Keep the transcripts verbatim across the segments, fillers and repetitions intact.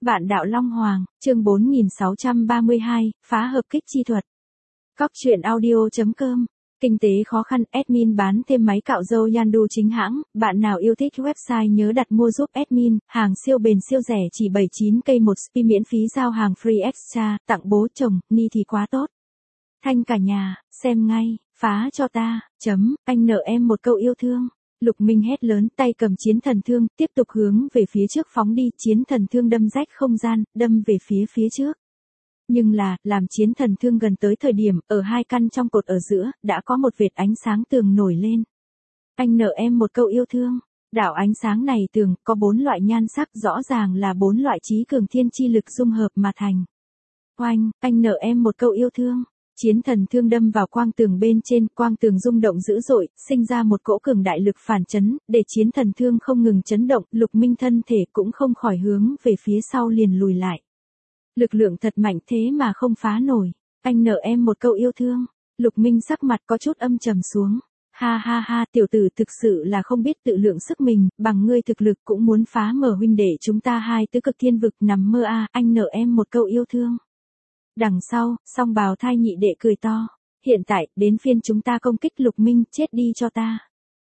Vạn đạo Long Hoàng, chương bốn nghìn sáu trăm ba mươi hai, phá hợp kích chi thuật. Cóc truyện audio chấm com. Kinh tế khó khăn, admin bán thêm máy cạo râu Yandu chính hãng, bạn nào yêu thích website nhớ đặt mua giúp admin, hàng siêu bền siêu rẻ chỉ bảy mươi chín k một spi miễn phí giao hàng free extra, tặng bố chồng, ni thì quá tốt. Thanh cả nhà, xem ngay, phá cho ta, chấm, anh nợ em một câu yêu thương. Lục Minh hét lớn, tay cầm chiến thần thương, tiếp tục hướng về phía trước phóng đi, chiến thần thương đâm rách không gian, đâm về phía phía trước. Nhưng là, làm chiến thần thương gần tới thời điểm, ở hai căn trong cột ở giữa, đã có một vệt ánh sáng tường nổi lên. Anh nợ em một câu yêu thương. Đạo ánh sáng này tường, có bốn loại nhan sắc, rõ ràng là bốn loại trí cường thiên chi lực dung hợp mà thành. Oanh, anh nợ em một câu yêu thương. Chiến thần thương đâm vào quang tường bên trên, quang tường rung động dữ dội, sinh ra một cỗ cường đại lực phản chấn, để chiến thần thương không ngừng chấn động, Lục Minh thân thể cũng không khỏi hướng về phía sau liền lùi lại. Lực lượng thật mạnh thế mà không phá nổi. Anh nợ em một câu yêu thương. Lục Minh sắc mặt có chút âm trầm xuống. Ha ha ha, tiểu tử thực sự là không biết tự lượng sức mình, bằng ngươi thực lực cũng muốn phá mở huynh đệ chúng ta hai tứ cực thiên vực nằm mơ a, à, anh nợ em một câu yêu thương. Đằng sau, song bào thai nhị đệ cười to. Hiện tại, đến phiên chúng ta công kích Lục Minh, chết đi cho ta.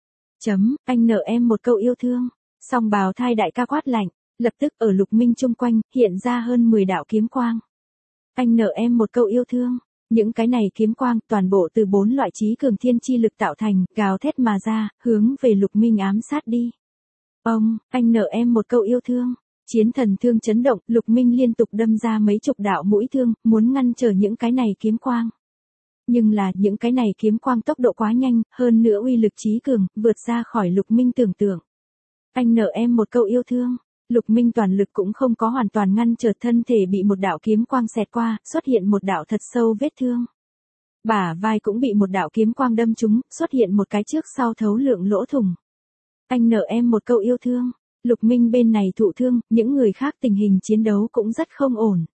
Chấm, anh nợ em một câu yêu thương. Song bào thai đại ca quát lạnh, lập tức ở Lục Minh chung quanh, hiện ra hơn mười đạo kiếm quang. Anh nợ em một câu yêu thương. Những cái này kiếm quang, toàn bộ từ bốn loại trí cường thiên chi lực tạo thành, gào thét mà ra, hướng về Lục Minh ám sát đi. Ông, anh nợ em một câu yêu thương. Chiến thần thương chấn động, Lục Minh liên tục đâm ra mấy chục đạo mũi thương, muốn ngăn trở những cái này kiếm quang. Nhưng là, những cái này kiếm quang tốc độ quá nhanh, hơn nữa uy lực trí cường, vượt ra khỏi Lục Minh tưởng tượng. Anh nợ em một câu yêu thương. Lục Minh toàn lực cũng không có hoàn toàn ngăn trở thân thể bị một đạo kiếm quang xẹt qua, xuất hiện một đạo thật sâu vết thương. Bả vai cũng bị một đạo kiếm quang đâm trúng, xuất hiện một cái trước sau thấu lượng lỗ thủng. Anh nợ em một câu yêu thương. Lục Minh bên này thụ thương, những người khác tình hình chiến đấu cũng rất không ổn.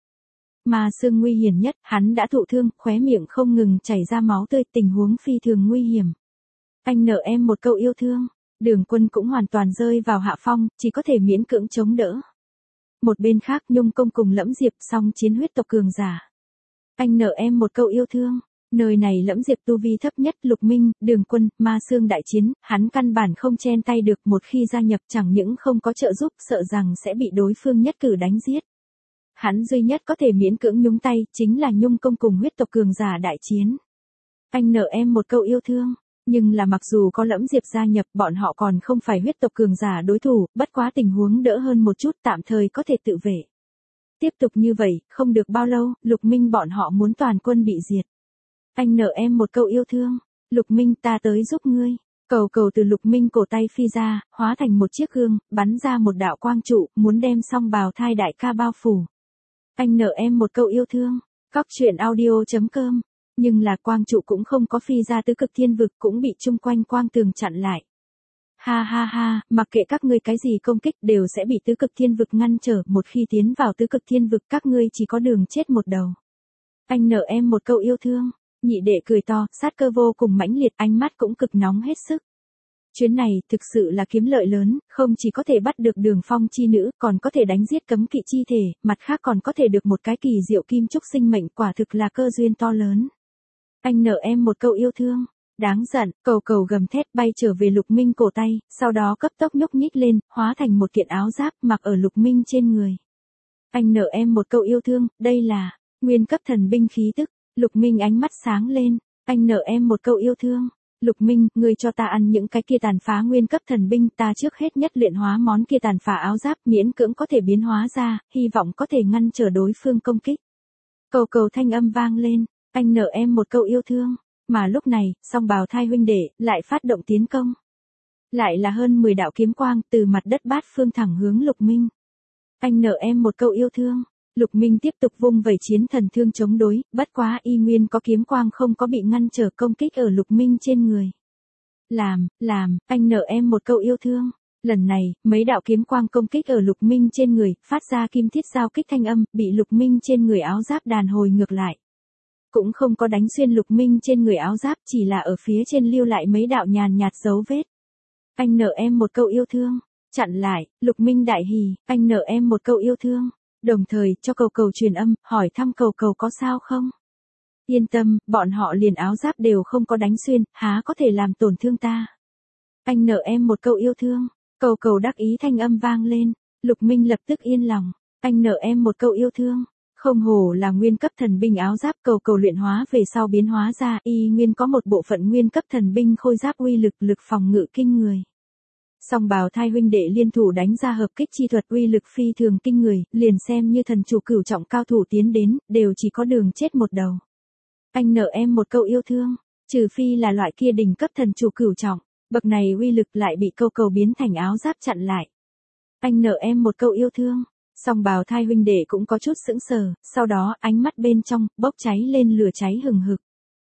Mà Sương nguy hiểm nhất, hắn đã thụ thương, khóe miệng không ngừng chảy ra máu tươi, tình huống phi thường nguy hiểm. Anh nợ em một câu yêu thương. Đường Quân cũng hoàn toàn rơi vào hạ phong, chỉ có thể miễn cưỡng chống đỡ. Một bên khác Nhung Công cùng Lẫm Diệp song chiến huyết tộc cường giả. Anh nợ em một câu yêu thương. Nơi này Lẫm Diệp tu vi thấp nhất, Lục Minh, Đường Quân, Ma Sương đại chiến, hắn căn bản không chen tay được, một khi gia nhập chẳng những không có trợ giúp, sợ rằng sẽ bị đối phương nhất cử đánh giết. Hắn duy nhất có thể miễn cưỡng nhúng tay, chính là Nhung Công cùng huyết tộc cường giả đại chiến. Anh nợ em một câu yêu thương. Nhưng là mặc dù có Lẫm Diệp gia nhập, bọn họ còn không phải huyết tộc cường giả đối thủ, bất quá tình huống đỡ hơn một chút, tạm thời có thể tự vệ. Tiếp tục như vậy, không được bao lâu, Lục Minh bọn họ muốn toàn quân bị diệt. Anh nợ em một câu yêu thương. Lục Minh, ta tới giúp ngươi. Cầu cầu từ Lục Minh cổ tay phi ra, hóa thành một chiếc gương, bắn ra một đạo quang trụ, muốn đem song bào thai đại ca bao phủ. Anh nợ em một câu yêu thương. Cóc truyện audio chấm com. Nhưng là quang trụ cũng không có phi ra tứ cực thiên vực, cũng bị chung quanh quang tường chặn lại. Ha ha ha, mặc kệ các ngươi cái gì công kích đều sẽ bị tứ cực thiên vực ngăn trở, một khi tiến vào tứ cực thiên vực các ngươi chỉ có đường chết một đầu. Anh nợ em một câu yêu thương. Nhị đệ cười to, sát cơ vô cùng mãnh liệt, ánh mắt cũng cực nóng hết sức. Chuyến này thực sự là kiếm lợi lớn, không chỉ có thể bắt được Đường Phong chi nữ, còn có thể đánh giết cấm kỵ chi thể, mặt khác còn có thể được một cái kỳ diệu kim trúc sinh mệnh, quả thực là cơ duyên to lớn. Anh nợ em một câu yêu thương. Đáng giận, cầu cầu gầm thét bay trở về Lục Minh cổ tay, sau đó cấp tốc nhúc nhích lên, hóa thành một kiện áo giáp mặc ở Lục Minh trên người. Anh nợ em một câu yêu thương, đây là nguyên cấp thần binh khí tức. Lục Minh ánh mắt sáng lên. Anh nợ em một câu yêu thương. Lục Minh, ngươi cho ta ăn những cái kia tàn phá nguyên cấp thần binh, ta trước hết nhất luyện hóa món kia tàn phá áo giáp, miễn cưỡng có thể biến hóa ra, hy vọng có thể ngăn trở đối phương công kích. Cầu cầu thanh âm vang lên. Anh nợ em một câu yêu thương. Mà lúc này, song bào thai huynh đệ lại phát động tiến công. Lại là hơn mười đạo kiếm quang từ mặt đất bát phương thẳng hướng Lục Minh. Anh nợ em một câu yêu thương. Lục Minh tiếp tục vung vẩy chiến thần thương chống đối, bất quá y nguyên có kiếm quang không có bị ngăn trở công kích ở Lục Minh trên người. Làm, làm, anh nợ em một câu yêu thương. Lần này, mấy đạo kiếm quang công kích ở Lục Minh trên người, phát ra kim thiết giao kích thanh âm, bị Lục Minh trên người áo giáp đàn hồi ngược lại. Cũng không có đánh xuyên Lục Minh trên người áo giáp, chỉ là ở phía trên lưu lại mấy đạo nhàn nhạt dấu vết. Anh nợ em một câu yêu thương. Chặn lại, Lục Minh đại hỉ, anh nợ em một câu yêu thương. Đồng thời, cho cầu cầu truyền âm, hỏi thăm cầu cầu có sao không. Yên tâm, bọn họ liền áo giáp đều không có đánh xuyên, há có thể làm tổn thương ta. Anh nợ em một câu yêu thương. Cầu cầu đắc ý thanh âm vang lên. Lục Minh lập tức yên lòng. Anh nợ em một câu yêu thương. Không hổ là nguyên cấp thần binh áo giáp, cầu cầu luyện hóa về sau biến hóa ra, y nguyên có một bộ phận nguyên cấp thần binh khôi giáp uy lực lực phòng ngự kinh người. Song Bào Thai huynh đệ liên thủ đánh ra hợp kích chi thuật uy lực phi thường kinh người, liền xem như thần chủ cửu trọng cao thủ tiến đến, đều chỉ có đường chết một đầu. Anh nợ em một câu yêu thương, trừ phi là loại kia đỉnh cấp thần chủ cửu trọng, bậc này uy lực lại bị câu cầu biến thành áo giáp chặn lại. Anh nợ em một câu yêu thương. Song Bào Thai huynh đệ cũng có chút sững sờ, sau đó ánh mắt bên trong bốc cháy lên lửa cháy hừng hực.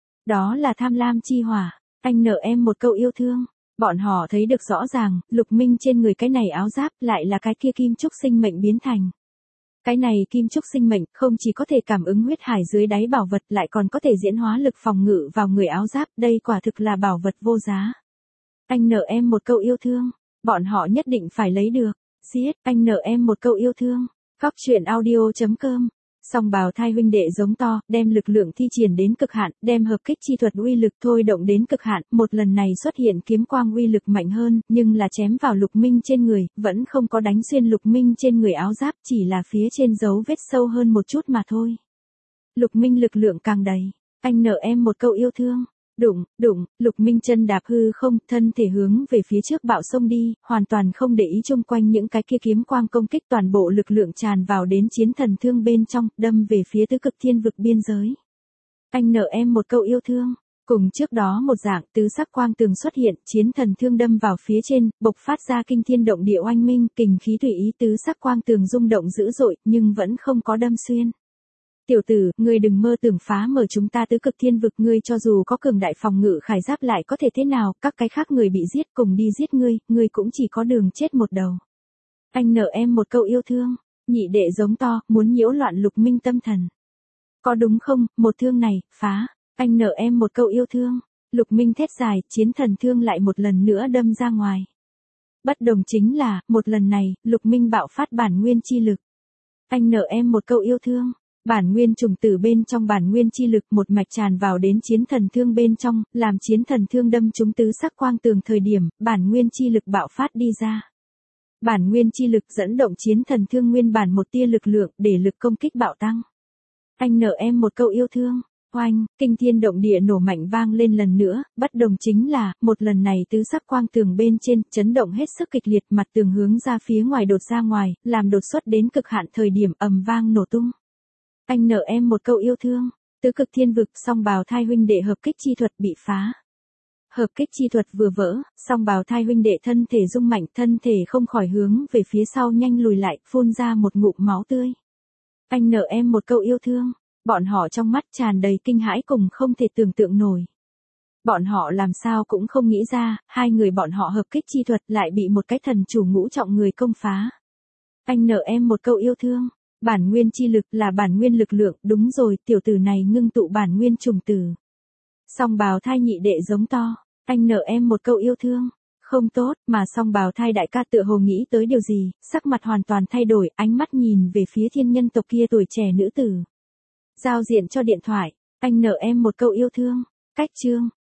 Đó là tham lam chi hỏa. Anh nợ em một câu yêu thương. Bọn họ thấy được rõ ràng, Lục Minh trên người cái này áo giáp lại là cái kia kim trúc sinh mệnh biến thành. Cái này kim trúc sinh mệnh không chỉ có thể cảm ứng huyết hải dưới đáy bảo vật, lại còn có thể diễn hóa lực phòng ngự vào người áo giáp, đây quả thực là bảo vật vô giá. Anh nợ em một câu yêu thương. Bọn họ nhất định phải lấy được. Giết, anh nợ em một câu yêu thương. Góc truyện audio chấm com. Song Bào Thai huynh đệ giống to, đem lực lượng thi triển đến cực hạn, đem hợp kích chi thuật uy lực thôi động đến cực hạn, một lần này xuất hiện kiếm quang uy lực mạnh hơn, nhưng là chém vào Lục Minh trên người, vẫn không có đánh xuyên Lục Minh trên người áo giáp, chỉ là phía trên dấu vết sâu hơn một chút mà thôi. Lục Minh lực lượng càng đầy, anh nợ em một câu yêu thương. Đụng, đụng, Lục Minh chân đạp hư không, thân thể hướng về phía trước bạo sông đi, hoàn toàn không để ý chung quanh những cái kia kiếm quang công kích, toàn bộ lực lượng tràn vào đến chiến thần thương bên trong, đâm về phía tứ cực thiên vực biên giới. Anh nợ em một câu yêu thương. Cùng trước đó một dạng, tứ sắc quang tường xuất hiện, chiến thần thương đâm vào phía trên, bộc phát ra kinh thiên động địa oanh minh, kình khí tùy ý, tứ sắc quang tường rung động dữ dội, nhưng vẫn không có đâm xuyên. Tiểu tử, ngươi đừng mơ tưởng phá mở chúng ta tứ cực thiên vực, ngươi cho dù có cường đại phòng ngự khải giáp lại có thể thế nào, các cái khác người bị giết cùng đi giết ngươi, ngươi cũng chỉ có đường chết một đầu. Anh nợ em một câu yêu thương. Nhị đệ giống to, muốn nhiễu loạn Lục Minh tâm thần. Có đúng không, một thương này, phá. Anh nợ em một câu yêu thương. Lục Minh thét dài, chiến thần thương lại một lần nữa đâm ra ngoài. Bất đồng chính là, một lần này, Lục Minh bạo phát bản nguyên chi lực. Anh nợ em một câu yêu thương. Bản nguyên trùng tử bên trong bản nguyên chi lực một mạch tràn vào đến chiến thần thương bên trong, làm chiến thần thương đâm trúng tứ sắc quang tường thời điểm, bản nguyên chi lực bạo phát đi ra. Bản nguyên chi lực dẫn động chiến thần thương nguyên bản một tia lực lượng để lực công kích bạo tăng. Anh nợ em một câu yêu thương. Oanh, kinh thiên động địa nổ mạnh vang lên lần nữa, bất đồng chính là, một lần này tứ sắc quang tường bên trên, chấn động hết sức kịch liệt, mặt tường hướng ra phía ngoài đột ra ngoài, làm đột xuất đến cực hạn thời điểm ầm vang nổ tung. Anh nợ em một câu yêu thương. Tứ cực thiên vực, Song Bào Thai huynh đệ hợp kích chi thuật bị phá. Hợp kích chi thuật vừa vỡ, Song Bào Thai huynh đệ thân thể rung mạnh, thân thể không khỏi hướng về phía sau nhanh lùi lại, phun ra một ngụm máu tươi. Anh nợ em một câu yêu thương. Bọn họ trong mắt tràn đầy kinh hãi cùng không thể tưởng tượng nổi. Bọn họ làm sao cũng không nghĩ ra, hai người bọn họ hợp kích chi thuật lại bị một cái thần chủ ngũ trọng người công phá. Anh nợ em một câu yêu thương. Bản nguyên chi lực là bản nguyên lực lượng, đúng rồi, tiểu tử này ngưng tụ bản nguyên trùng tử. Song Bào Thai nhị đệ giống to, anh nợ em một câu yêu thương. Không tốt, mà Song Bào Thai đại ca tựa hồ nghĩ tới điều gì, sắc mặt hoàn toàn thay đổi, ánh mắt nhìn về phía thiên nhân tộc kia tuổi trẻ nữ tử. Giao diện cho điện thoại, anh nợ em một câu yêu thương. Cách chương.